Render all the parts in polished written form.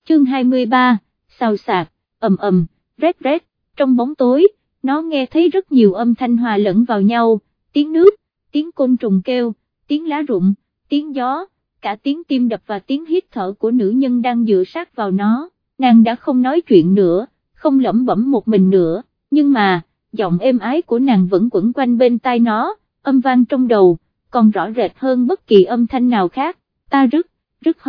chương 23, xào xạc, ầm ầm, rét rét, trong bóng tối, nó nghe thấy rất nhiều âm thanh hòa lẫn vào nhau, tiếng nước, tiếng côn trùng kêu, tiếng lá rụng, tiếng gió, cả tiếng tim đập và tiếng hít thở của nữ nhân đang dựa sát vào nó. Nàng đã không nói chuyện nữa, không lẩm bẩm một mình nữa, nhưng mà, giọng êm ái của nàng vẫn quẩn quanh bên tai nó, âm vang trong đầu, còn rõ rệt hơn bất kỳ âm thanh nào khác. Ta rất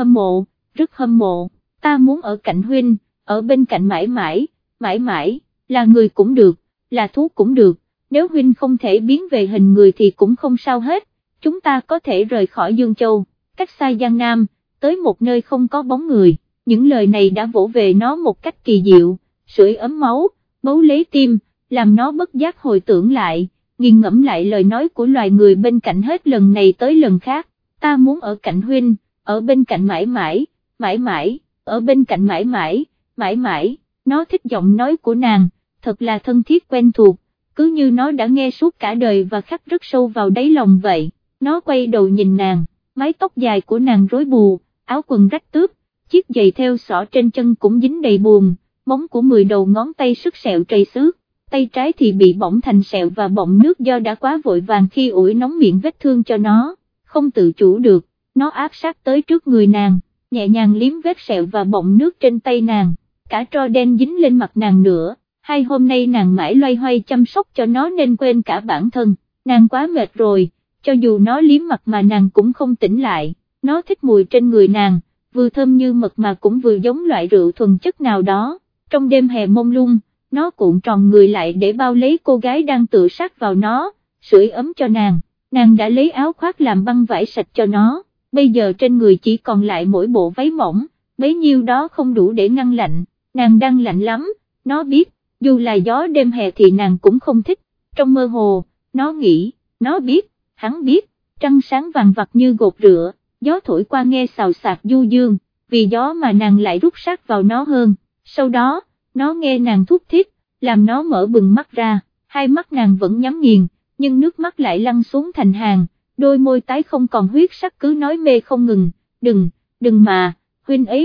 hâm mộ, ta muốn ở cạnh huynh, ở bên cạnh mãi mãi, mãi mãi, là người cũng được, là thú cũng được, nếu huynh không thể biến về hình người thì cũng không sao hết, chúng ta có thể rời khỏi Dương Châu, cách xa Giang Nam, tới một nơi không có bóng người. Những lời này đã vỗ về nó một cách kỳ diệu, sưởi ấm máu, bấu lấy tim, làm nó bất giác hồi tưởng lại, nghiền ngẫm lại lời nói của loài người bên cạnh hết lần này tới lần khác. Ta muốn ở cạnh huynh, ở bên cạnh mãi mãi, mãi mãi, ở bên cạnh mãi mãi, mãi mãi. Nó thích giọng nói của nàng, thật là thân thiết quen thuộc, cứ như nó đã nghe suốt cả đời và khắc rất sâu vào đáy lòng vậy. Nó quay đầu nhìn nàng, mái tóc dài của nàng rối bù, áo quần rách tướp, chiếc giày theo xỏ trên chân cũng dính đầy buồn, móng của 10 đầu ngón tay sứt sẹo trầy xước, tay trái thì bị bỏng thành sẹo và bọng nước do đã quá vội vàng khi ủi nóng miệng vết thương cho nó, không tự chủ được, nó áp sát tới trước người nàng, nhẹ nhàng liếm vết sẹo và bọng nước trên tay nàng, cả tro đen dính lên mặt nàng nữa. Hai hôm nay nàng mãi loay hoay chăm sóc cho nó nên quên cả bản thân, nàng quá mệt rồi, cho dù nó liếm mặt mà nàng cũng không tỉnh lại, nó thích mùi trên người nàng, vừa thơm như mật mà cũng vừa giống loại rượu thuần chất nào đó. Trong đêm hè mông lung, nó cuộn tròn người lại để bao lấy cô gái đang tựa sát vào nó, sưởi ấm cho nàng đã lấy áo khoác làm băng vải sạch cho nó, bây giờ trên người chỉ còn lại mỗi bộ váy mỏng, bấy nhiêu đó không đủ để ngăn lạnh, nàng đang lạnh lắm, nó biết, dù là gió đêm hè thì nàng cũng không thích. Trong mơ hồ, nó nghĩ, nó biết, hắn biết, trăng sáng vàng vặc như gột rửa, gió thổi qua nghe xào xạc du dương, vì gió mà nàng lại rút sát vào nó hơn. Sau đó, nó nghe nàng thút thít, làm nó mở bừng mắt ra, hai mắt nàng vẫn nhắm nghiền, nhưng nước mắt lại lăn xuống thành hàng, đôi môi tái không còn huyết sắc cứ nói mê không ngừng, đừng mà, huynh ấy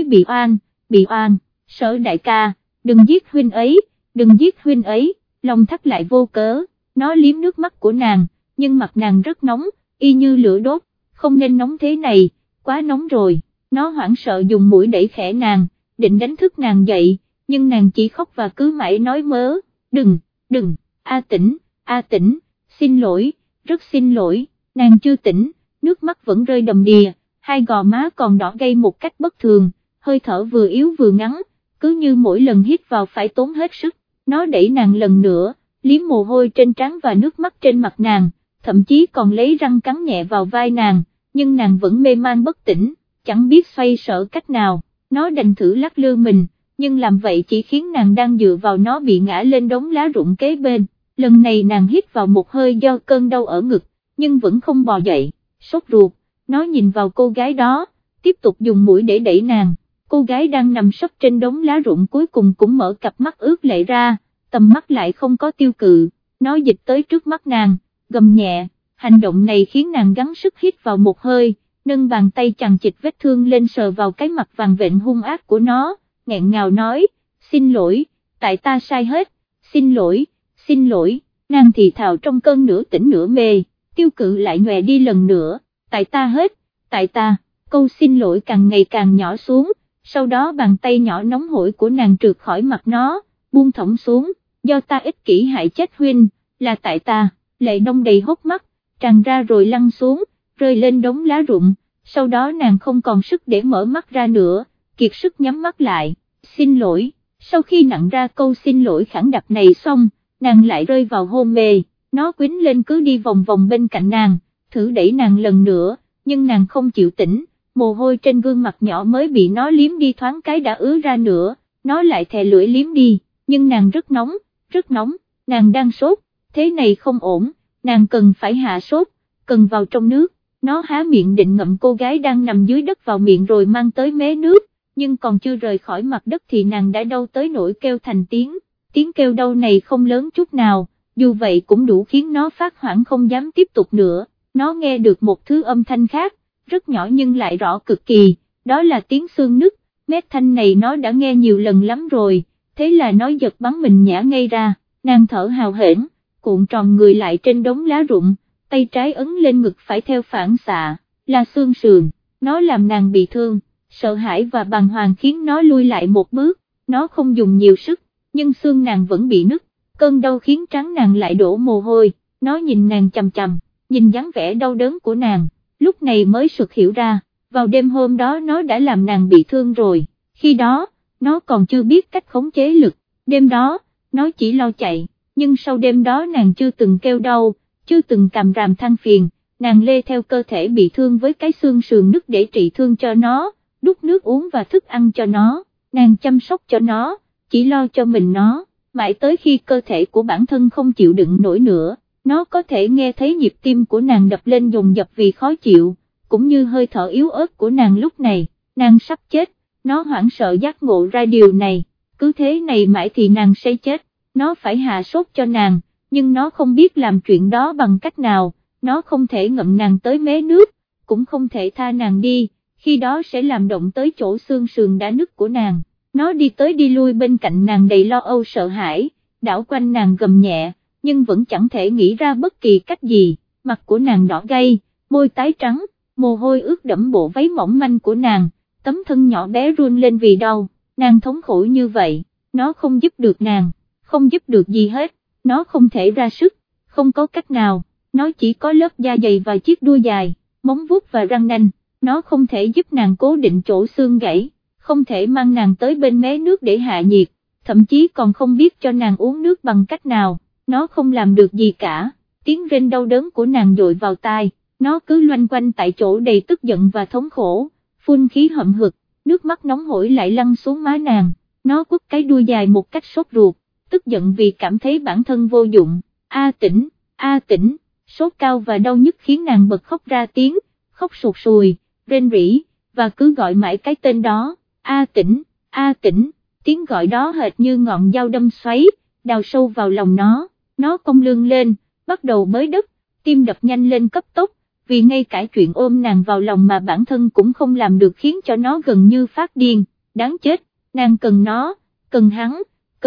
bị oan, Sở đại ca, đừng giết huynh ấy, đừng giết huynh ấy, lòng thắt lại vô cớ, nó liếm nước mắt của nàng, nhưng mặt nàng rất nóng, y như lửa đốt, không nên nóng thế này, quá nóng rồi, nó hoảng sợ dùng mũi đẩy khẽ nàng, định đánh thức nàng dậy, nhưng nàng chỉ khóc và cứ mãi nói mớ, đừng, A Tĩnh, xin lỗi, rất xin lỗi, nàng chưa tỉnh, nước mắt vẫn rơi đầm đìa, hai gò má còn đỏ gay một cách bất thường, hơi thở vừa yếu vừa ngắn, cứ như mỗi lần hít vào phải tốn hết sức, nó đẩy nàng lần nữa, liếm mồ hôi trên trán và nước mắt trên mặt nàng, thậm chí còn lấy răng cắn nhẹ vào vai nàng, nhưng nàng vẫn mê man bất tỉnh, chẳng biết xoay sở cách nào, nó đành thử lắc lư mình, nhưng làm vậy chỉ khiến nàng đang dựa vào nó bị ngã lên đống lá rụng kế bên. Lần này nàng hít vào một hơi do cơn đau ở ngực, nhưng vẫn không bò dậy, sốt ruột, nó nhìn vào cô gái đó, tiếp tục dùng mũi để đẩy nàng, cô gái đang nằm sấp trên đống lá rụng cuối cùng cũng mở cặp mắt ướt lệ ra, tầm mắt lại không có tiêu cự, nó dịch tới trước mắt nàng, gầm nhẹ, hành động này khiến nàng gắng sức hít vào một hơi, nâng bàn tay chằng chịt vết thương lên sờ vào cái mặt vàng vện hung ác của nó, nghẹn ngào nói, xin lỗi, tại ta sai hết, xin lỗi, nàng thì thào trong cơn nửa tỉnh nửa mê, tiêu cự lại nhòe đi lần nữa, tại ta hết, tại ta, câu xin lỗi càng ngày càng nhỏ xuống, sau đó bàn tay nhỏ nóng hổi của nàng trượt khỏi mặt nó, buông thõng xuống, do ta ích kỷ hại chết huynh, là tại ta, lệ đông đầy hốc mắt, tràn ra rồi lăn xuống, rơi lên đống lá rụng, sau đó nàng không còn sức để mở mắt ra nữa, kiệt sức nhắm mắt lại, xin lỗi, sau khi nặn ra câu xin lỗi khẳng đặc này xong, nàng lại rơi vào hôn mê, nó quýnh lên cứ đi vòng vòng bên cạnh nàng, thử đẩy nàng lần nữa, nhưng nàng không chịu tỉnh, mồ hôi trên gương mặt nhỏ mới bị nó liếm đi thoáng cái đã ứa ra nữa, nó lại thè lưỡi liếm đi, nhưng nàng rất nóng, nàng đang sốt, thế này không ổn, nàng cần phải hạ sốt, cần vào trong nước, nó há miệng định ngậm cô gái đang nằm dưới đất vào miệng rồi mang tới mé nước, nhưng còn chưa rời khỏi mặt đất thì nàng đã đau tới nỗi kêu thành tiếng kêu đau này không lớn chút nào, dù vậy cũng đủ khiến nó phát hoảng không dám tiếp tục nữa, nó nghe được một thứ âm thanh khác, rất nhỏ nhưng lại rõ cực kỳ, đó là tiếng xương nứt, mét thanh này nó đã nghe nhiều lần lắm rồi, thế là nó giật bắn mình nhả ngay ra, nàng thở hào hển, cuộn tròn người lại trên đống lá rụng, tay trái ấn lên ngực phải theo phản xạ, là xương sườn, nó làm nàng bị thương, sợ hãi và bàng hoàng khiến nó lui lại một bước, nó không dùng nhiều sức, nhưng xương nàng vẫn bị nứt, cơn đau khiến trán nàng lại đổ mồ hôi, nó nhìn nàng chằm chằm, nhìn dáng vẻ đau đớn của nàng, lúc này mới sực hiểu ra, vào đêm hôm đó nó đã làm nàng bị thương rồi, khi đó, nó còn chưa biết cách khống chế lực, đêm đó, nó chỉ lo chạy, nhưng sau đêm đó nàng chưa từng kêu đau, chưa từng càm ràm than phiền, nàng lê theo cơ thể bị thương với cái xương sườn nứt để trị thương cho nó, đút nước uống và thức ăn cho nó, nàng chăm sóc cho nó, chỉ lo cho mình nó, mãi tới khi cơ thể của bản thân không chịu đựng nổi nữa, nó có thể nghe thấy nhịp tim của nàng đập lên dồn dập vì khó chịu, cũng như hơi thở yếu ớt của nàng lúc này, nàng sắp chết, nó hoảng sợ giác ngộ ra điều này, cứ thế này mãi thì nàng sẽ chết, nó phải hạ sốt cho nàng, nhưng nó không biết làm chuyện đó bằng cách nào, nó không thể ngậm nàng tới mé nước, cũng không thể tha nàng đi, khi đó sẽ làm động tới chỗ xương sườn đã nứt của nàng, nó đi tới đi lui bên cạnh nàng đầy lo âu sợ hãi, đảo quanh nàng gầm nhẹ, nhưng vẫn chẳng thể nghĩ ra bất kỳ cách gì, mặt của nàng đỏ gay, môi tái trắng, mồ hôi ướt đẫm bộ váy mỏng manh của nàng, tấm thân nhỏ bé run lên vì đau, nàng thống khổ như vậy, nó không giúp được nàng, không giúp được gì hết, nó không thể ra sức, không có cách nào, nó chỉ có lớp da dày và chiếc đuôi dài, móng vuốt và răng nanh, nó không thể giúp nàng cố định chỗ xương gãy, không thể mang nàng tới bên mé nước để hạ nhiệt, thậm chí còn không biết cho nàng uống nước bằng cách nào, nó không làm được gì cả, tiếng rên đau đớn của nàng dội vào tai, nó cứ loanh quanh tại chỗ đầy tức giận và thống khổ, phun khí hậm hực, nước mắt nóng hổi lại lăn xuống má nàng, nó quất cái đuôi dài một cách sốt ruột, tức giận vì cảm thấy bản thân vô dụng, A Tĩnh, sốt cao và đau nhức khiến nàng bật khóc ra tiếng, khóc sụt sùi, rên rỉ, và cứ gọi mãi cái tên đó, A Tĩnh, tiếng gọi đó hệt như ngọn dao đâm xoáy, đào sâu vào lòng nó cong lưng lên, bắt đầu bới đất, tim đập nhanh lên cấp tốc, vì ngay cả chuyện ôm nàng vào lòng mà bản thân cũng không làm được khiến cho nó gần như phát điên, đáng chết, nàng cần nó, cần hắn,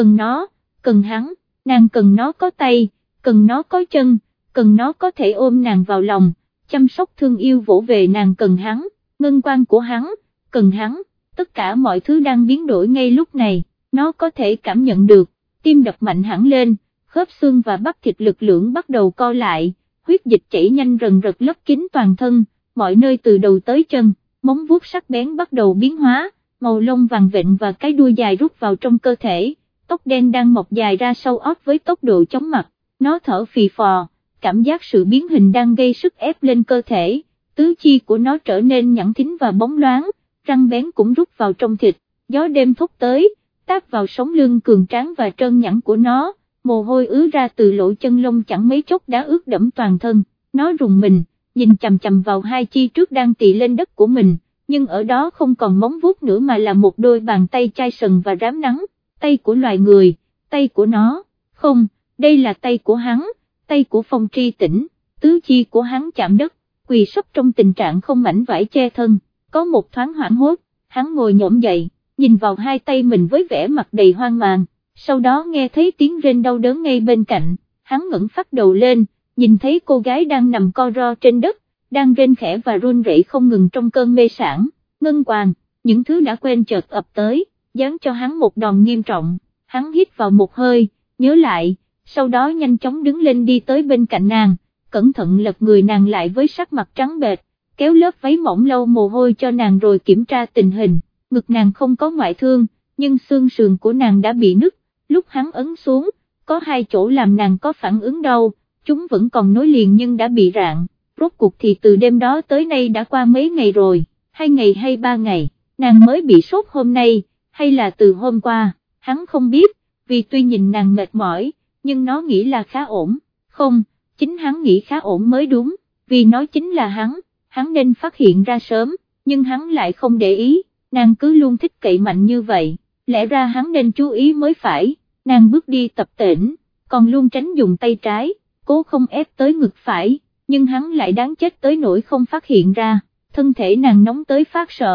nàng cần nó có tay, cần nó có chân, cần nó có thể ôm nàng vào lòng, chăm sóc thương yêu vỗ về nàng cần hắn, ngân quan của hắn, cần hắn, tất cả mọi thứ đang biến đổi ngay lúc này, nó có thể cảm nhận được, tim đập mạnh hẳn lên, khớp xương và bắp thịt lực lưỡng bắt đầu co lại, huyết dịch chảy nhanh rần rật lấp kín toàn thân, mọi nơi từ đầu tới chân, móng vuốt sắc bén bắt đầu biến hóa, màu lông vàng vịnh và cái đuôi dài rút vào trong cơ thể, tóc đen đang mọc dài ra sau ót với tốc độ chóng mặt, nó thở phì phò, cảm giác sự biến hình đang gây sức ép lên cơ thể, tứ chi của nó trở nên nhẵn thính và bóng loáng, răng bén cũng rút vào trong thịt, gió đêm thốc tới, táp vào sống lưng cường tráng và trơn nhẵn của nó, mồ hôi ứa ra từ lỗ chân lông chẳng mấy chốc đã ướt đẫm toàn thân, nó rùng mình, nhìn chằm chằm vào hai chi trước đang tì lên đất của mình, nhưng ở đó không còn móng vuốt nữa mà là một đôi bàn tay chai sần và rám nắng, tay của loài người, tay của nó, không, đây là tay của hắn, tay của Phong Tri Tĩnh, tứ chi của hắn chạm đất, quỳ sấp trong tình trạng không mảnh vải che thân, có một thoáng hoảng hốt, hắn ngồi nhổm dậy, nhìn vào hai tay mình với vẻ mặt đầy hoang mang, sau đó nghe thấy tiếng rên đau đớn ngay bên cạnh, hắn ngẩng phát đầu lên, nhìn thấy cô gái đang nằm co ro trên đất, đang rên khẽ và run rẩy không ngừng trong cơn mê sảng, ngân quàng, những thứ đã quen chợt ập tới, giáng cho hắn một đòn nghiêm trọng, hắn hít vào một hơi, nhớ lại, sau đó nhanh chóng đứng lên đi tới bên cạnh nàng, cẩn thận lật người nàng lại với sắc mặt trắng bệch, kéo lớp váy mỏng lau mồ hôi cho nàng rồi kiểm tra tình hình, ngực nàng không có ngoại thương, nhưng xương sườn của nàng đã bị nứt, lúc hắn ấn xuống, có hai chỗ làm nàng có phản ứng đau, chúng vẫn còn nối liền nhưng đã bị rạn, rốt cuộc thì từ đêm đó tới nay đã qua mấy ngày rồi, 2 ngày hay 3 ngày, nàng mới bị sốt hôm nay, hay là từ hôm qua, hắn không biết, vì tuy nhìn nàng mệt mỏi, nhưng nó nghĩ là khá ổn, không, chính hắn nghĩ khá ổn mới đúng, vì nó chính là hắn nên phát hiện ra sớm, nhưng hắn lại không để ý, nàng cứ luôn thích cậy mạnh như vậy, lẽ ra hắn nên chú ý mới phải, nàng bước đi tập tễnh, còn luôn tránh dùng tay trái, cố không ép tới ngực phải, nhưng hắn lại đáng chết tới nỗi không phát hiện ra, thân thể nàng nóng tới phát sợ,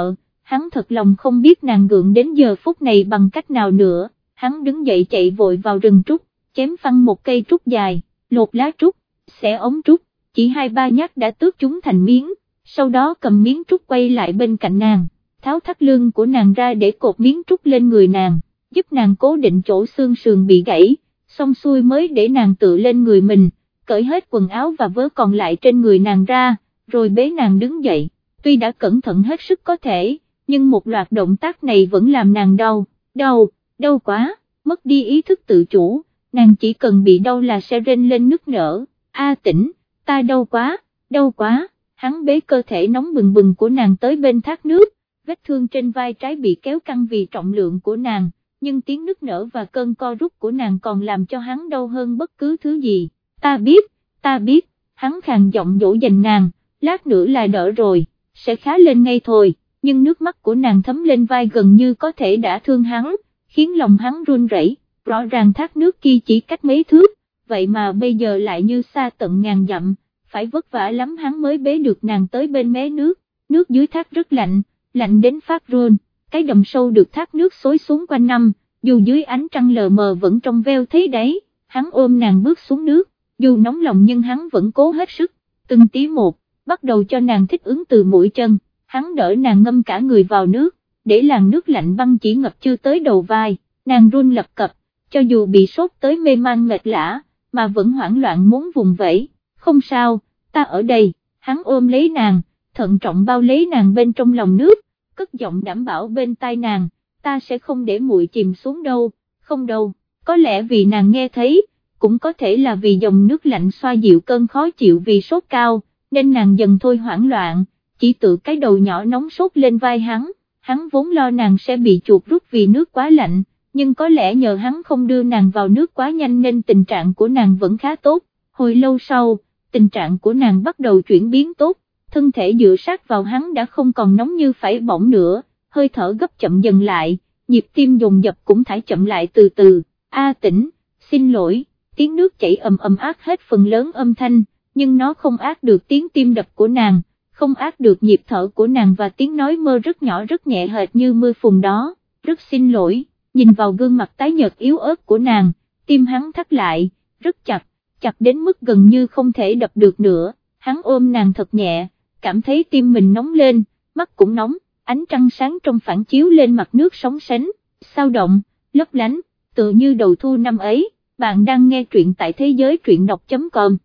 hắn thật lòng không biết nàng gượng đến giờ phút này bằng cách nào nữa, hắn đứng dậy chạy vội vào rừng trúc, chém phăng một cây trúc dài, lột lá trúc, xẻ ống trúc, chỉ 2-3 nhát đã tước chúng thành miếng, sau đó cầm miếng trúc quay lại bên cạnh nàng, tháo thắt lưng của nàng ra để cột miếng trúc lên người nàng, giúp nàng cố định chỗ xương sườn bị gãy, xong xuôi mới để nàng tự lên người mình, cởi hết quần áo và vớ còn lại trên người nàng ra, rồi bế nàng đứng dậy, tuy đã cẩn thận hết sức có thể, nhưng một loạt động tác này vẫn làm nàng đau quá, mất đi ý thức tự chủ, nàng chỉ cần bị đau là sẽ rên lên nức nở, Tĩnh, ta đau quá, hắn bế cơ thể nóng bừng bừng của nàng tới bên thác nước, vết thương trên vai trái bị kéo căng vì trọng lượng của nàng, nhưng tiếng nức nở và cơn co rút của nàng còn làm cho hắn đau hơn bất cứ thứ gì, ta biết, hắn khàn giọng dỗ dành nàng, lát nữa là đỡ rồi, sẽ khá lên ngay thôi, nhưng nước mắt của nàng thấm lên vai gần như có thể đã thương hắn, khiến lòng hắn run rẩy. Rõ ràng thác nước kia chỉ cách mấy thước, vậy mà bây giờ lại như xa tận ngàn dặm, phải vất vả lắm hắn mới bế được nàng tới bên mé nước, nước dưới thác rất lạnh, lạnh đến phát run, cái đầm sâu được thác nước xối xuống quanh năm, dù dưới ánh trăng lờ mờ vẫn trong veo thấy đấy, hắn ôm nàng bước xuống nước, dù nóng lòng nhưng hắn vẫn cố hết sức, từng tí một, bắt đầu cho nàng thích ứng từ mũi chân, hắn đỡ nàng ngâm cả người vào nước, để làn nước lạnh băng chỉ ngập chưa tới đầu vai, nàng run lập cập, cho dù bị sốt tới mê man mệt lả, mà vẫn hoảng loạn muốn vùng vẫy, không sao, ta ở đây, hắn ôm lấy nàng, thận trọng bao lấy nàng bên trong lòng nước, cất giọng đảm bảo bên tai nàng, ta sẽ không để muội chìm xuống đâu, không đâu, có lẽ vì nàng nghe thấy, cũng có thể là vì dòng nước lạnh xoa dịu cơn khó chịu vì sốt cao, nên nàng dần thôi hoảng loạn, chỉ tự cái đầu nhỏ nóng sốt lên vai hắn vốn lo nàng sẽ bị chuột rút vì nước quá lạnh, nhưng có lẽ nhờ hắn không đưa nàng vào nước quá nhanh nên tình trạng của nàng vẫn khá tốt, hồi lâu sau, tình trạng của nàng bắt đầu chuyển biến tốt, thân thể dựa sát vào hắn đã không còn nóng như phải bỏng nữa, hơi thở gấp chậm dần lại, nhịp tim dồn dập cũng thải chậm lại từ từ, Tĩnh, xin lỗi, tiếng nước chảy ầm ầm át hết phần lớn âm thanh, nhưng nó không át được tiếng tim đập của nàng, không át được nhịp thở của nàng và tiếng nói mơ rất nhỏ rất nhẹ hệt như mưa phùn đó, rất xin lỗi. Nhìn vào gương mặt tái nhợt yếu ớt của nàng, tim hắn thắt lại, rất chặt đến mức gần như không thể đập được nữa, hắn ôm nàng thật nhẹ, cảm thấy tim mình nóng lên, mắt cũng nóng, ánh trăng sáng trong phản chiếu lên mặt nước sóng sánh, sao động, lấp lánh, tựa như đầu thu năm ấy, bạn đang nghe truyện tại thế giới truyện đọc.com.